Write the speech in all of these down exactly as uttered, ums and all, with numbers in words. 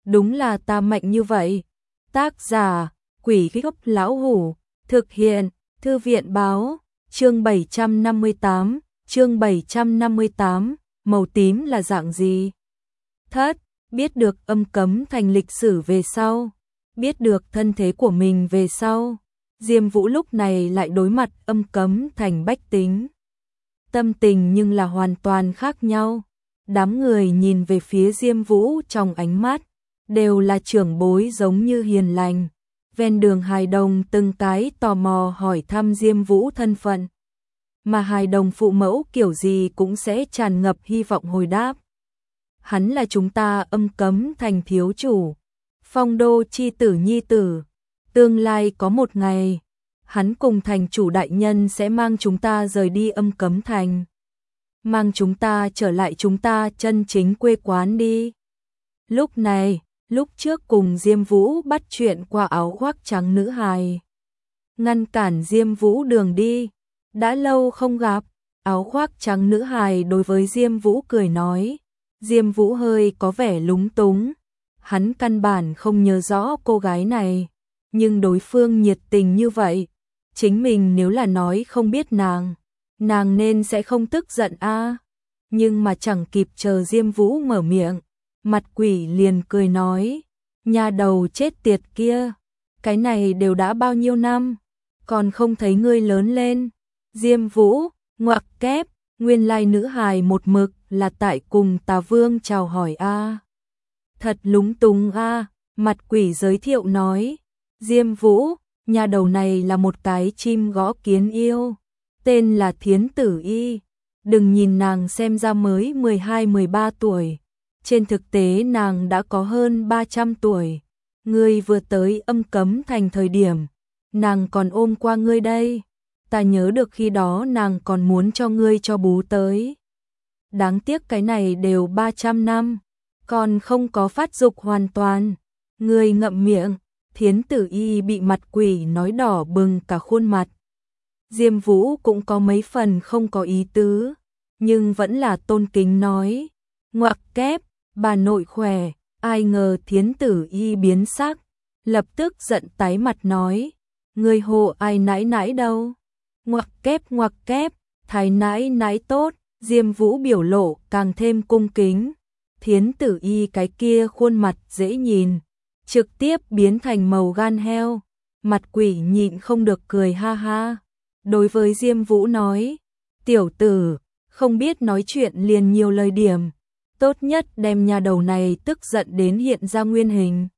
đúng là ta mạnh như vậy. Tác giả, Quỷ Gốc Lão Hủ, thực hiện, Thư viện Báo, chương bảy trăm năm mươi tám, chương bảy trăm năm mươi tám, màu tím là dạng gì? Thất, biết được âm cấm thành lịch sử về sau, biết được thân thế của mình về sau, Diêm Vũ lúc này lại đối mặt âm cấm thành bách tính. Tâm tình nhưng là hoàn toàn khác nhau. Đám người nhìn về phía Diêm Vũ trong ánh mắt, đều là trưởng bối giống như hiền lành. Ven đường hài đồng từng cái tò mò hỏi thăm Diêm Vũ thân phận. Mà hài đồng phụ mẫu kiểu gì cũng sẽ tràn ngập hy vọng hồi đáp. Hắn là chúng ta âm cấm thành thiếu chủ, phong đô chi tử nhi tử. Tương lai có một ngày, hắn cùng thành chủ đại nhân sẽ mang chúng ta rời đi âm cấm thành. Mang chúng ta trở lại chúng ta chân chính quê quán đi. Lúc này, lúc trước cùng Diêm Vũ bắt chuyện qua áo khoác trắng nữ hài. Ngăn cản Diêm Vũ đường đi. Đã lâu không gặp, áo khoác trắng nữ hài đối với Diêm Vũ cười nói. Diêm Vũ hơi có vẻ lúng túng. Hắn căn bản không nhớ rõ cô gái này. Nhưng đối phương nhiệt tình như vậy. Chính mình nếu là nói không biết nàng, nàng nên sẽ không tức giận a. À. Nhưng mà chẳng kịp chờ Diêm Vũ mở miệng, mặt quỷ liền cười nói, nhà đầu chết tiệt kia, cái này đều đã bao nhiêu năm, còn không thấy ngươi lớn lên. Diêm Vũ, ngoặc kép, nguyên lai nữ hài một mực là tại cùng Tà Vương chào hỏi a. À. Thật lúng túng a, à. Mặt quỷ giới thiệu nói, Diêm Vũ, nhà đầu này là một cái chim gõ kiến yêu, tên là Thiến Tử Y. Đừng nhìn nàng xem ra mới mười hai mười ba tuổi, trên thực tế nàng đã có hơn ba trăm tuổi. Ngươi vừa tới âm cấm thành thời điểm, nàng còn ôm qua ngươi đây. Ta nhớ được khi đó nàng còn muốn cho ngươi cho bú tới. Đáng tiếc cái này đều ba trăm năm, còn không có phát dục hoàn toàn. Ngươi ngậm miệng. Thiến Tử Y bị mặt quỷ nói đỏ bừng cả khuôn mặt. Diêm Vũ cũng có mấy phần không có ý tứ, nhưng vẫn là tôn kính nói, ngoặc kép, bà nội khỏe. Ai ngờ Thiến Tử Y biến sắc, lập tức giận tái mặt nói, người hộ ai nãi nãi đâu. Ngoặc kép ngoặc kép, thái nãi nãi tốt. Diêm Vũ biểu lộ càng thêm cung kính. Thiến Tử Y cái kia khuôn mặt dễ nhìn, trực tiếp biến thành màu gan heo. Mặt quỷ nhịn không được cười ha ha. Đối với Diêm Vũ nói, tiểu tử, không biết nói chuyện liền nhiều lời điểm. Tốt nhất đem nhà đầu này tức giận đến hiện ra nguyên hình.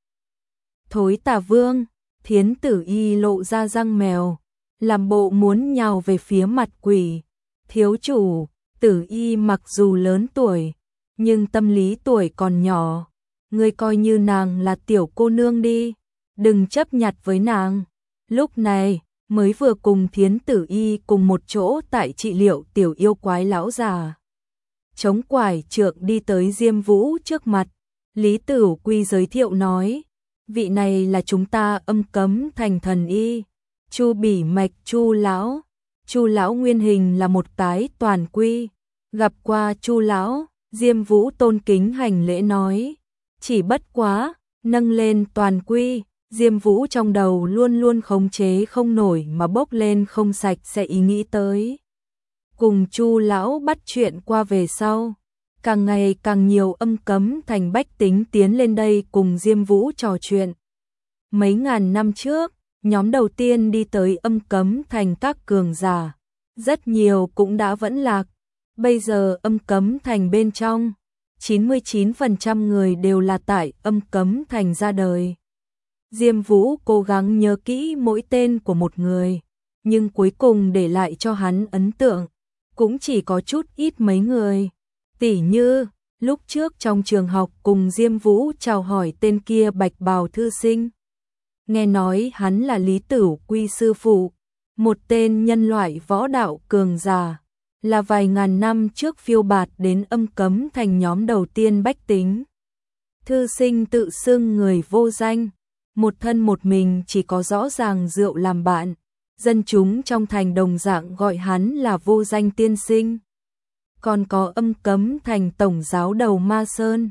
Thối Tà Vương, Thiến Tử Y lộ ra răng mèo, làm bộ muốn nhào về phía mặt quỷ. Thiếu chủ, Tử Y mặc dù lớn tuổi, nhưng tâm lý tuổi còn nhỏ. Ngươi coi như nàng là tiểu cô nương đi, đừng chấp nhặt với nàng. Lúc này, mới vừa cùng Thiến Tử Y cùng một chỗ tại trị liệu tiểu yêu quái lão già. Chống quải trượng đi tới Diêm Vũ trước mặt, Lý Tử Quy giới thiệu nói, vị này là chúng ta âm cấm thành thần y, Chu Bỉ Mạch Chu lão. Chu lão nguyên hình là một cái toàn quy, gặp qua Chu lão. Diêm Vũ tôn kính hành lễ nói, chỉ bất quá, nâng lên toàn quy, Diêm Vũ trong đầu luôn luôn khống chế không nổi mà bốc lên không sạch sẽ ý nghĩ tới. Cùng Chu lão bắt chuyện qua về sau, càng ngày càng nhiều âm cấm thành bách tính tiến lên đây cùng Diêm Vũ trò chuyện. Mấy ngàn năm trước, nhóm đầu tiên đi tới âm cấm thành các cường giả, rất nhiều cũng đã vẫn lạc. Bây giờ âm cấm thành bên trong, chín mươi chín phần trăm người đều là tại âm cấm thành ra đời. Diêm Vũ cố gắng nhớ kỹ mỗi tên của một người, nhưng cuối cùng để lại cho hắn ấn tượng, cũng chỉ có chút ít mấy người. Tỉ như, lúc trước trong trường học cùng Diêm Vũ chào hỏi tên kia bạch bào thư sinh. Nghe nói hắn là Lý Tử Quy sư phụ, một tên nhân loại võ đạo cường giả. Là vài ngàn năm trước phiêu bạt đến âm cấm thành nhóm đầu tiên bách tính. Thư sinh tự xưng người vô danh, một thân một mình chỉ có rõ ràng rượu làm bạn. Dân chúng trong thành đồng dạng gọi hắn là vô danh tiên sinh. Còn có âm cấm thành tổng giáo đầu Ma Sơn,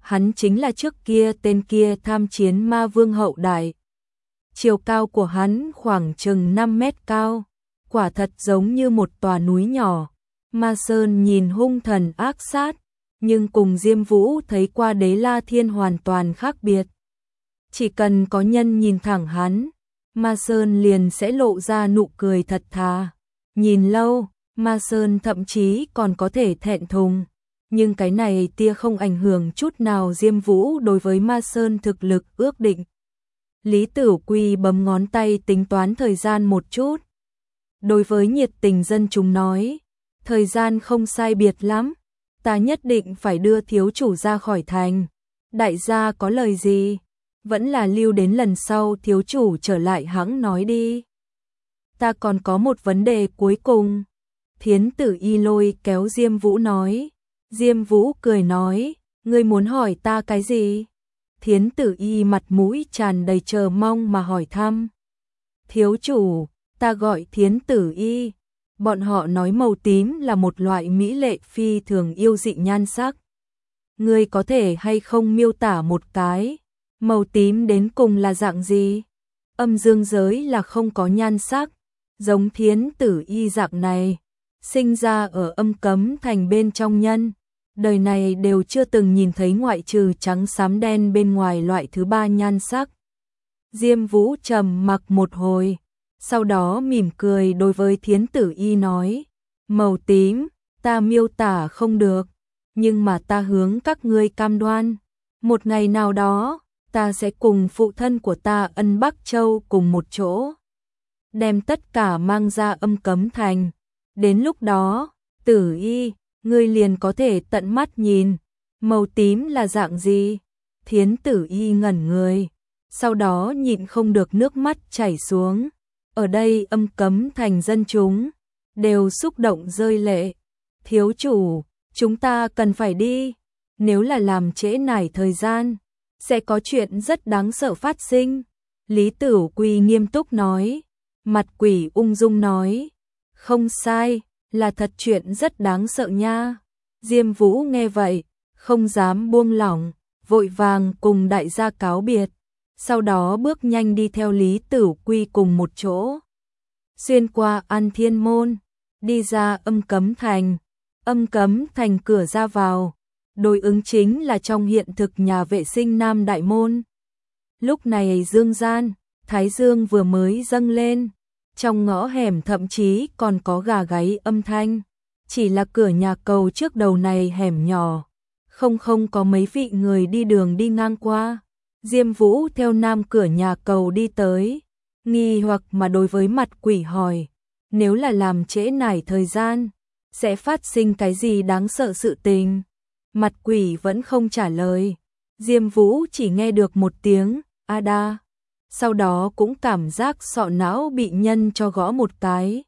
hắn chính là trước kia tên kia tham chiến ma vương hậu đại. Chiều cao của hắn khoảng chừng năm mét cao, quả thật giống như một tòa núi nhỏ. Ma Sơn nhìn hung thần ác sát, nhưng cùng Diêm Vũ thấy qua Đế La Thiên hoàn toàn khác biệt. Chỉ cần có nhân nhìn thẳng hắn, Ma Sơn liền sẽ lộ ra nụ cười thật thà. Nhìn lâu, Ma Sơn thậm chí còn có thể thẹn thùng, nhưng cái này tia không ảnh hưởng chút nào Diêm Vũ đối với Ma Sơn thực lực ước định. Lý Tử Quy bấm ngón tay tính toán thời gian một chút. Đối với nhiệt tình dân chúng nói, thời gian không sai biệt lắm, ta nhất định phải đưa thiếu chủ ra khỏi thành. Đại gia có lời gì? Vẫn là lưu đến lần sau thiếu chủ trở lại hãng nói đi. Ta còn có một vấn đề cuối cùng. Thiến Tử Y lôi kéo Diêm Vũ nói. Diêm Vũ cười nói, ngươi muốn hỏi ta cái gì? Thiến Tử Y mặt mũi tràn đầy chờ mong mà hỏi thăm. Thiếu chủ, ta gọi Thiến Tử Y. Bọn họ nói màu tím là một loại mỹ lệ phi thường yêu dị nhan sắc. Ngươi có thể hay không miêu tả một cái, màu tím đến cùng là dạng gì? Âm dương giới là không có nhan sắc, giống Thiến Tử Y dạng này, sinh ra ở âm cấm thành bên trong nhân, đời này đều chưa từng nhìn thấy ngoại trừ trắng xám đen bên ngoài loại thứ ba nhan sắc. Diêm Vũ trầm mặc một hồi, sau đó mỉm cười đối với Thiến Tử Y nói, màu tím, ta miêu tả không được, nhưng mà ta hướng các ngươi cam đoan, một ngày nào đó, ta sẽ cùng phụ thân của ta Ân Bắc Châu cùng một chỗ, đem tất cả mang ra âm cấm thành. Đến lúc đó, Tử Y, ngươi liền có thể tận mắt nhìn, màu tím là dạng gì? Thiến Tử Y ngẩn người, sau đó nhịn không được nước mắt chảy xuống. Ở đây âm cấm thành dân chúng, đều xúc động rơi lệ. Thiếu chủ, chúng ta cần phải đi, nếu là làm trễ nải thời gian, sẽ có chuyện rất đáng sợ phát sinh. Lý Tử Quy nghiêm túc nói, mặt quỷ ung dung nói, không sai, là thật chuyện rất đáng sợ nha. Diêm Vũ nghe vậy, không dám buông lỏng, vội vàng cùng đại gia cáo biệt, sau đó bước nhanh đi theo Lý Tử Quy cùng một chỗ. Xuyên qua An Thiên Môn, đi ra âm cấm thành, âm cấm thành cửa ra vào, đối ứng chính là trong hiện thực nhà vệ sinh Nam Đại Môn. Lúc này dương gian, Thái Dương vừa mới dâng lên, trong ngõ hẻm thậm chí còn có gà gáy âm thanh, chỉ là cửa nhà cầu trước đầu này hẻm nhỏ, không không có mấy vị người đi đường đi ngang qua. Diêm Vũ theo nam cửa nhà cầu đi tới, nghi hoặc mà đối với mặt quỷ hỏi, nếu là làm trễ nải thời gian, sẽ phát sinh cái gì đáng sợ sự tình? Mặt quỷ vẫn không trả lời, Diêm Vũ chỉ nghe được một tiếng, a đa, sau đó cũng cảm giác sọ não bị nhân cho gõ một cái.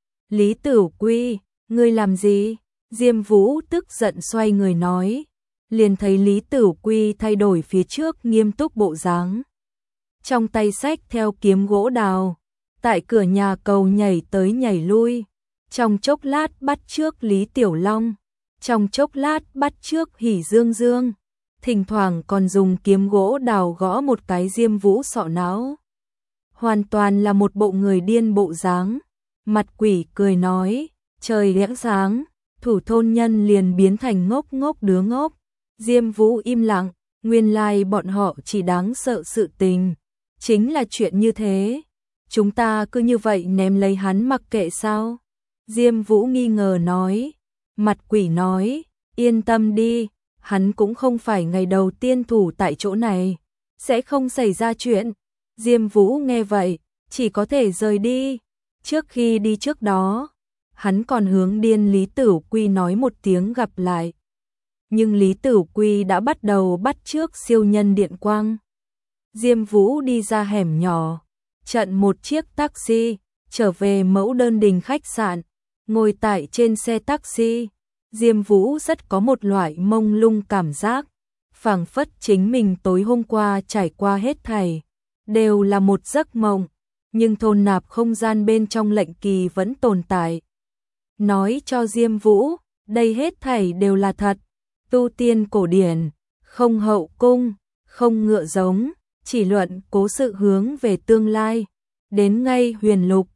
Lý Tử Quy, ngươi làm gì? Diêm Vũ tức giận xoay người nói, liền thấy Lý Tử Quy thay đổi phía trước nghiêm túc bộ dáng. Trong tay xách theo kiếm gỗ đào, tại cửa nhà cầu nhảy tới nhảy lui, trong chốc lát bắt trước Lý Tiểu Long, trong chốc lát bắt trước Hỉ Dương Dương, thỉnh thoảng còn dùng kiếm gỗ đào gõ một cái Diêm Vũ sọ não. Hoàn toàn là một bộ người điên bộ dáng. Mặt quỷ cười nói, trời lẽ sáng, thủ thôn nhân liền biến thành ngốc ngốc đứa ngốc. Diêm Vũ im lặng, nguyên lai like bọn họ chỉ đáng sợ sự tình, chính là chuyện như thế. Chúng ta cứ như vậy ném lấy hắn mặc kệ sao? Diêm Vũ nghi ngờ nói. Mặt quỷ nói, yên tâm đi, hắn cũng không phải ngày đầu tiên thủ tại chỗ này, sẽ không xảy ra chuyện. Diêm Vũ nghe vậy, chỉ có thể rời đi. Trước khi đi trước đó, hắn còn hướng điên Lý Tử Quy nói một tiếng gặp lại. Nhưng Lý Tử Quy đã bắt đầu bắt trước siêu nhân điện quang. Diêm Vũ đi ra hẻm nhỏ, chặn một chiếc taxi, trở về Mẫu Đơn Đình khách sạn, ngồi tại trên xe taxi. Diêm Vũ rất có một loại mông lung cảm giác, phảng phất chính mình tối hôm qua trải qua hết thảy, đều là một giấc mộng, nhưng thôn nạp không gian bên trong lệnh kỳ vẫn tồn tại. Nói cho Diêm Vũ, đây hết thảy đều là thật, tu tiên cổ điển, không hậu cung, không ngựa giống, chỉ luận cố sự hướng về tương lai. Đến ngay huyền lục,